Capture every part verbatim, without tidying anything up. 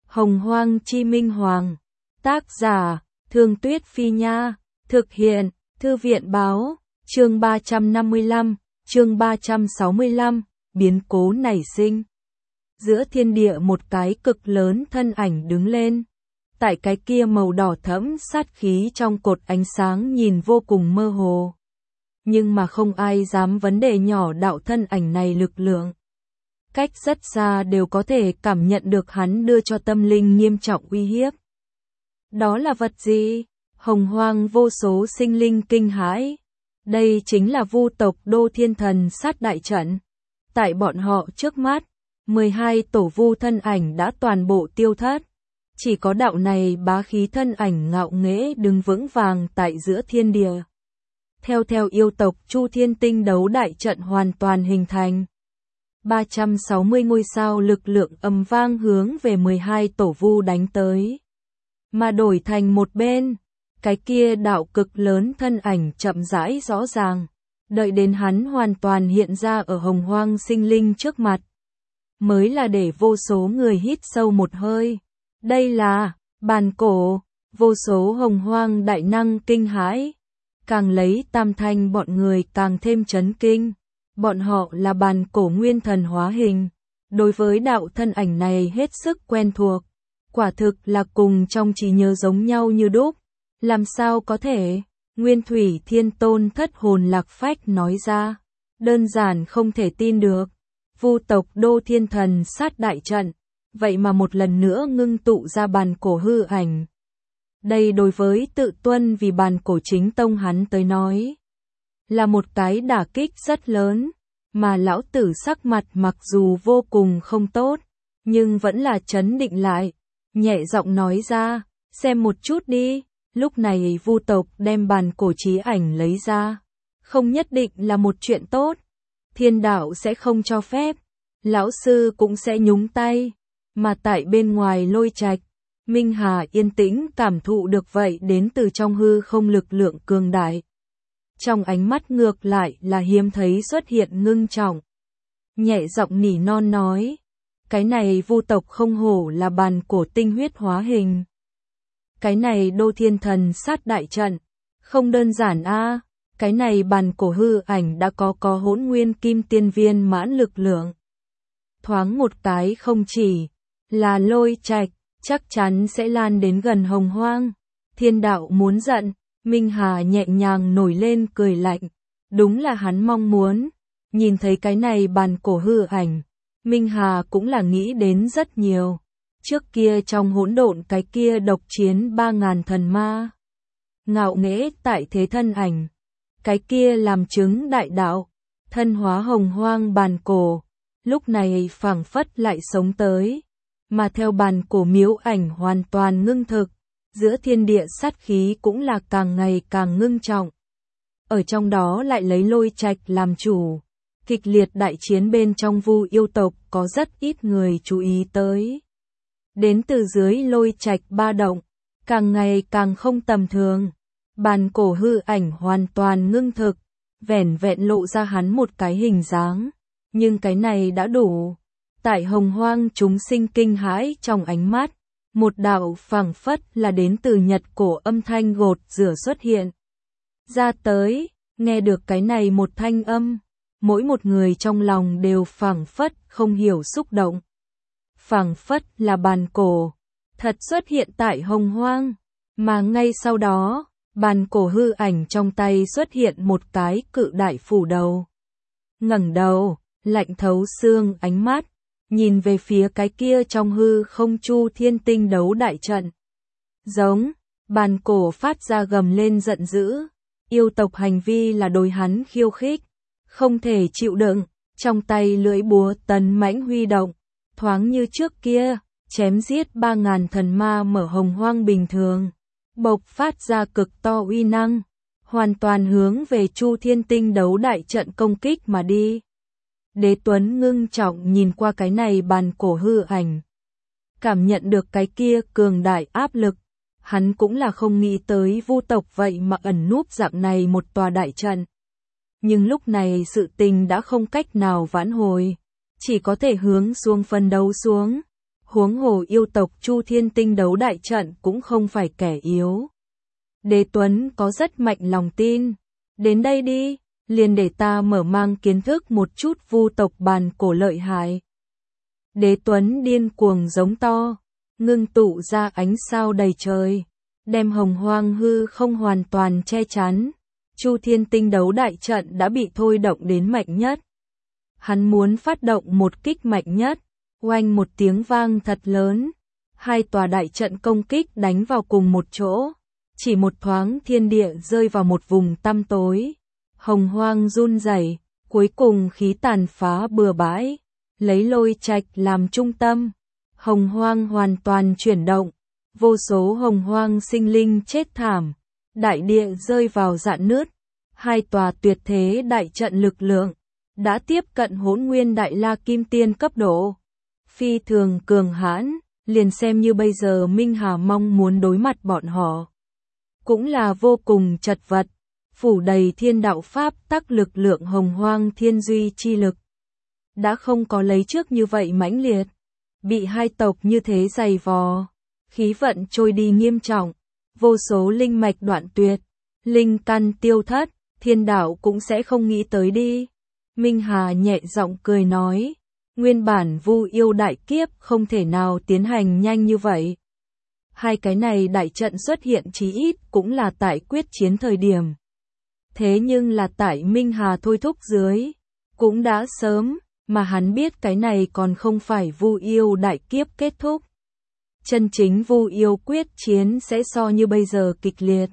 Hồng Hoang Chi Minh Hoàng. Tác giả, Thương Tuyết Phi Nha. Thực hiện, Thư viện Báo. Chương ba trăm năm mươi lăm, chương ba trăm sáu mươi lăm, biến cố nảy sinh. Giữa thiên địa một cái cực lớn thân ảnh đứng lên. Tại cái kia màu đỏ thẫm sát khí trong cột ánh sáng nhìn vô cùng mơ hồ. Nhưng mà không ai dám vấn đề nhỏ đạo thân ảnh này lực lượng. Cách rất xa đều có thể cảm nhận được hắn đưa cho tâm linh nghiêm trọng uy hiếp. Đó là vật gì? Hồng hoang vô số sinh linh kinh hãi. Đây chính là vu tộc Đô Thiên Thần Sát đại trận. Tại bọn họ trước mắt, mười hai tổ vu thân ảnh đã toàn bộ tiêu thất. Chỉ có đạo này bá khí thân ảnh ngạo nghễ đứng vững vàng tại giữa thiên địa. Theo theo yêu tộc Chu Thiên Tinh đấu đại trận hoàn toàn hình thành. ba trăm sáu mươi ngôi sao lực lượng ầm vang hướng về mười hai tổ vu đánh tới. Mà đổi thành một bên, cái kia đạo cực lớn thân ảnh chậm rãi rõ ràng. Đợi đến hắn hoàn toàn hiện ra ở hồng hoang sinh linh trước mặt. Mới là để vô số người hít sâu một hơi. Đây là, bàn cổ, vô số hồng hoang đại năng kinh hãi. Càng lấy tam thanh bọn người càng thêm chấn kinh. Bọn họ là bàn cổ nguyên thần hóa hình. Đối với đạo thân ảnh này hết sức quen thuộc. Quả thực là cùng trong trí nhớ giống nhau như đúc. Làm sao có thể? Nguyên Thủy Thiên Tôn thất hồn lạc phách nói ra. Đơn giản không thể tin được. Vu tộc Đô Thiên Thần Sát đại trận. Vậy mà một lần nữa ngưng tụ ra bàn cổ hư ảnh. Đây đối với tự tuân vì bàn cổ chính tông hắn tới nói. Là một cái đả kích rất lớn. Mà lão tử sắc mặt mặc dù vô cùng không tốt. Nhưng vẫn là trấn định lại. Nhẹ giọng nói ra. Xem một chút đi. Lúc này vu tộc đem bàn cổ chí ảnh lấy ra. Không nhất định là một chuyện tốt. Thiên đạo sẽ không cho phép. Lão sư cũng sẽ nhúng tay. Mà tại bên ngoài Lôi Trạch, Minh Hà yên tĩnh cảm thụ được vậy đến từ trong hư không lực lượng cường đại. Trong ánh mắt ngược lại là hiếm thấy xuất hiện ngưng trọng. Nhẹ giọng nỉ non nói. Cái này vu tộc không hổ là bàn cổ tinh huyết hóa hình. Cái này Đô Thiên Thần Sát đại trận. Không đơn giản a à, cái này bàn cổ hư ảnh đã có có hỗn nguyên kim tiên viên mãn lực lượng. Thoáng một cái không chỉ là Lôi Trạch, chắc chắn sẽ lan đến gần hồng hoang. Thiên đạo muốn giận, Minh Hà nhẹ nhàng nổi lên cười lạnh. Đúng là hắn mong muốn. Nhìn thấy cái này bàn cổ hư ảnh, Minh Hà cũng là nghĩ đến rất nhiều. Trước kia trong hỗn độn cái kia độc chiến ba ngàn thần ma. Ngạo nghễ tại thế thân ảnh. Cái kia làm chứng đại đạo. Thân hóa hồng hoang bàn cổ. Lúc này phảng phất lại sống tới. Mà theo bàn cổ miếu ảnh hoàn toàn ngưng thực. Giữa thiên địa sát khí cũng là càng ngày càng ngưng trọng. Ở trong đó lại lấy Lôi Trạch làm chủ. Kịch liệt đại chiến bên trong vu yêu tộc có rất ít người chú ý tới. Đến từ dưới Lôi Trạch ba động, càng ngày càng không tầm thường. Bàn cổ hư ảnh hoàn toàn ngưng thực, vẻn vẹn lộ ra hắn một cái hình dáng. Nhưng cái này đã đủ. Tại hồng hoang chúng sinh kinh hãi trong ánh mắt, một đạo phảng phất là đến từ nhật cổ âm thanh gột rửa xuất hiện. Ra tới, nghe được cái này một thanh âm, mỗi một người trong lòng đều phảng phất không hiểu xúc động. Phảng phất là bàn cổ, thật xuất hiện tại hồng hoang, mà ngay sau đó, bàn cổ hư ảnh trong tay xuất hiện một cái cự đại phủ đầu. Ngẩng đầu, lạnh thấu xương ánh mắt, nhìn về phía cái kia trong hư không Chu Thiên Tinh đấu đại trận. Giống, bàn cổ phát ra gầm lên giận dữ, yêu tộc hành vi là đối hắn khiêu khích, không thể chịu đựng, trong tay lưỡi búa tấn mãnh huy động. Thoáng như trước kia, chém giết ba ngàn thần ma mở hồng hoang bình thường. Bộc phát ra cực to uy năng, hoàn toàn hướng về Chu Thiên Tinh đấu đại trận công kích mà đi. Đế Tuấn ngưng trọng nhìn qua cái này bàn cổ hư ảnh. Cảm nhận được cái kia cường đại áp lực. Hắn cũng là không nghĩ tới vu tộc vậy mà ẩn núp dạng này một tòa đại trận. Nhưng lúc này sự tình đã không cách nào vãn hồi. Chỉ có thể hướng xuống phân đấu xuống. Huống hồ yêu tộc Chu Thiên Tinh đấu đại trận cũng không phải kẻ yếu. Đế Tuấn có rất mạnh lòng tin. Đến đây đi, liền để ta mở mang kiến thức một chút vu tộc bàn cổ lợi hại. Đế Tuấn điên cuồng giống to, ngưng tụ ra ánh sao đầy trời, đem hồng hoang hư không hoàn toàn che chắn. Chu Thiên Tinh đấu đại trận đã bị thôi động đến mạnh nhất. Hắn muốn phát động một kích mạnh nhất, oanh một tiếng vang thật lớn. Hai tòa đại trận công kích đánh vào cùng một chỗ. Chỉ một thoáng thiên địa rơi vào một vùng tăm tối. Hồng hoang run rẩy, cuối cùng khí tàn phá bừa bãi. Lấy Lôi Trạch làm trung tâm. Hồng hoang hoàn toàn chuyển động. Vô số hồng hoang sinh linh chết thảm. Đại địa rơi vào rạn nứt. Hai tòa tuyệt thế đại trận lực lượng đã tiếp cận Hỗn Nguyên Đại La Kim Tiên cấp độ. Phi thường cường hãn, liền xem như bây giờ Minh Hà mong muốn đối mặt bọn họ. Cũng là vô cùng chật vật, phủ đầy thiên đạo pháp tắc lực lượng hồng hoang thiên duy chi lực. Đã không có lấy trước như vậy mãnh liệt, bị hai tộc như thế dày vò, khí vận trôi đi nghiêm trọng, vô số linh mạch đoạn tuyệt, linh căn tiêu thất, thiên đạo cũng sẽ không nghĩ tới đi. Minh Hà nhẹ giọng cười nói, nguyên bản vu yêu đại kiếp không thể nào tiến hành nhanh như vậy. Hai cái này đại trận xuất hiện chí ít cũng là tại quyết chiến thời điểm. Thế nhưng là tại Minh Hà thôi thúc dưới, cũng đã sớm, mà hắn biết cái này còn không phải vu yêu đại kiếp kết thúc. Chân chính vu yêu quyết chiến sẽ so như bây giờ kịch liệt.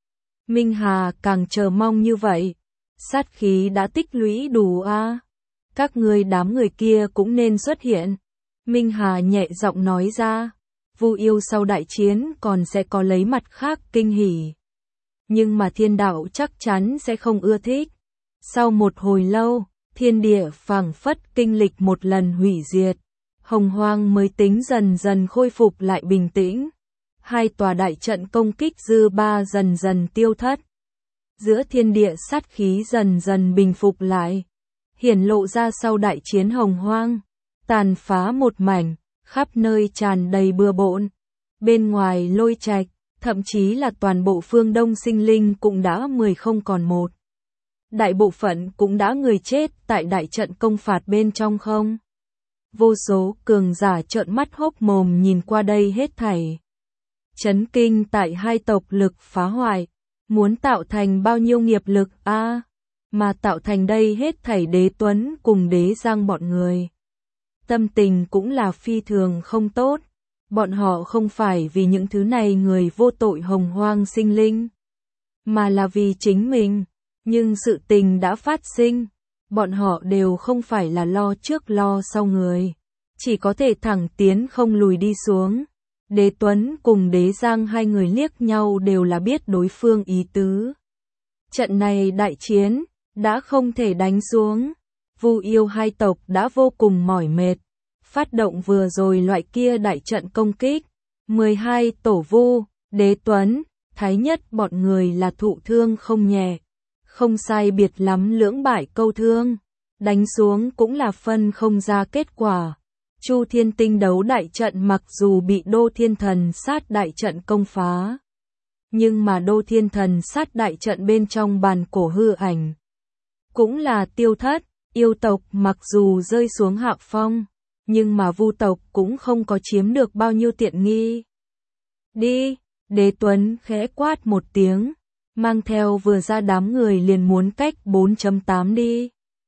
Minh Hà càng chờ mong như vậy, sát khí đã tích lũy đủ a. À? Các ngươi đám người kia cũng nên xuất hiện. Minh Hà nhẹ giọng nói ra, vu yêu sau đại chiến còn sẽ có lấy mặt khác kinh hỉ. Nhưng mà thiên đạo chắc chắn sẽ không ưa thích. Sau một hồi lâu, thiên địa phảng phất kinh lịch một lần hủy diệt. Hồng hoang mới tính dần dần khôi phục lại bình tĩnh. Hai tòa đại trận công kích dư ba dần dần tiêu thất. Giữa thiên địa sát khí dần dần bình phục lại. Hiển lộ ra sau đại chiến hồng hoang. Tàn phá một mảnh, khắp nơi tràn đầy bừa bộn. Bên ngoài Lôi Trạch, thậm chí là toàn bộ phương Đông sinh linh cũng đã mười không còn một. Đại bộ phận cũng đã người chết tại đại trận công phạt bên trong không. Vô số cường giả trợn mắt hốc mồm nhìn qua đây hết thảy. Chấn kinh tại hai tộc lực phá hoại, muốn tạo thành bao nhiêu nghiệp lực a, à, mà tạo thành đây hết thảy Đế Tuấn cùng Đế Giang bọn người. Tâm tình cũng là phi thường không tốt, bọn họ không phải vì những thứ này người vô tội hồng hoang sinh linh, mà là vì chính mình, nhưng sự tình đã phát sinh, bọn họ đều không phải là lo trước lo sau người, chỉ có thể thẳng tiến không lùi đi xuống. Đế Tuấn cùng Đế Giang hai người liếc nhau đều là biết đối phương ý tứ. Trận này đại chiến, đã không thể đánh xuống. Vu yêu hai tộc đã vô cùng mỏi mệt. Phát động vừa rồi loại kia đại trận công kích. mười hai tổ vu, Đế Tuấn, Thái Nhất bọn người là thụ thương không nhẹ. Không sai biệt lắm lưỡng bại câu thương. Đánh xuống cũng là phân không ra kết quả. Chu Thiên Tinh đấu đại trận mặc dù bị Đô Thiên Thần sát đại trận công phá, nhưng mà Đô Thiên Thần sát đại trận bên trong bàn cổ hư ảnh cũng là tiêu thất. Yêu tộc mặc dù rơi xuống hạ phong, nhưng mà vu tộc cũng không có chiếm được bao nhiêu tiện nghi. Đi, Đế Tuấn khẽ quát một tiếng, mang theo vừa ra đám người liền muốn cách bốn chấm tám đi.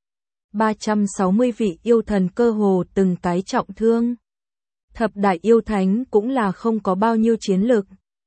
ba trăm sáu mươi vị yêu thần cơ hồ từng cái trọng thương. Thập đại yêu thánh cũng là không có bao nhiêu chiến lực.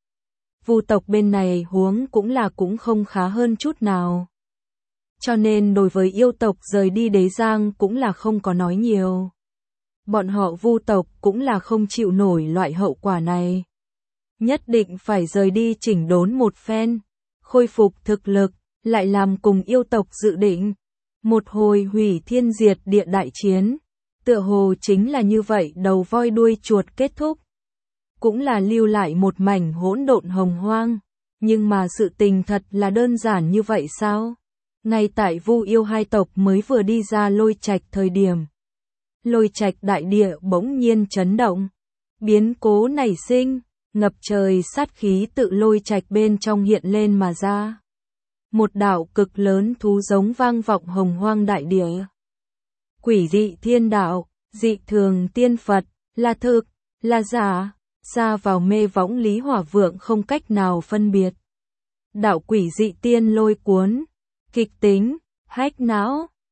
Vu tộc bên này huống cũng là cũng không khá hơn chút nào. Cho nên đối với yêu tộc rời đi Đế Giang cũng là không có nói nhiều. Bọn họ vu tộc cũng là không chịu nổi loại hậu quả này. Nhất định phải rời đi chỉnh đốn một phen, khôi phục thực lực, lại làm cùng yêu tộc dự định. Một hồi hủy thiên diệt địa đại chiến, tựa hồ chính là như vậy đầu voi đuôi chuột kết thúc. Cũng là lưu lại một mảnh hỗn độn hồng hoang, nhưng mà sự tình thật là đơn giản như vậy sao? Ngay tại vu yêu hai tộc mới vừa đi ra Lôi Trạch thời điểm. Lôi Trạch đại địa bỗng nhiên chấn động, Biến cố nảy sinh, ngập trời sát khí tự lôi trạch bên trong hiện lên mà ra. Một đạo cực lớn thú giống vang vọng hồng hoang đại địa. Quỷ dị thiên đạo, dị thường tiên Phật, là thực, là giả, xa vào mê võng Lý Hỏa Vượng không cách nào phân biệt. Đạo quỷ dị tiên lôi cuốn, kịch tính, hách não,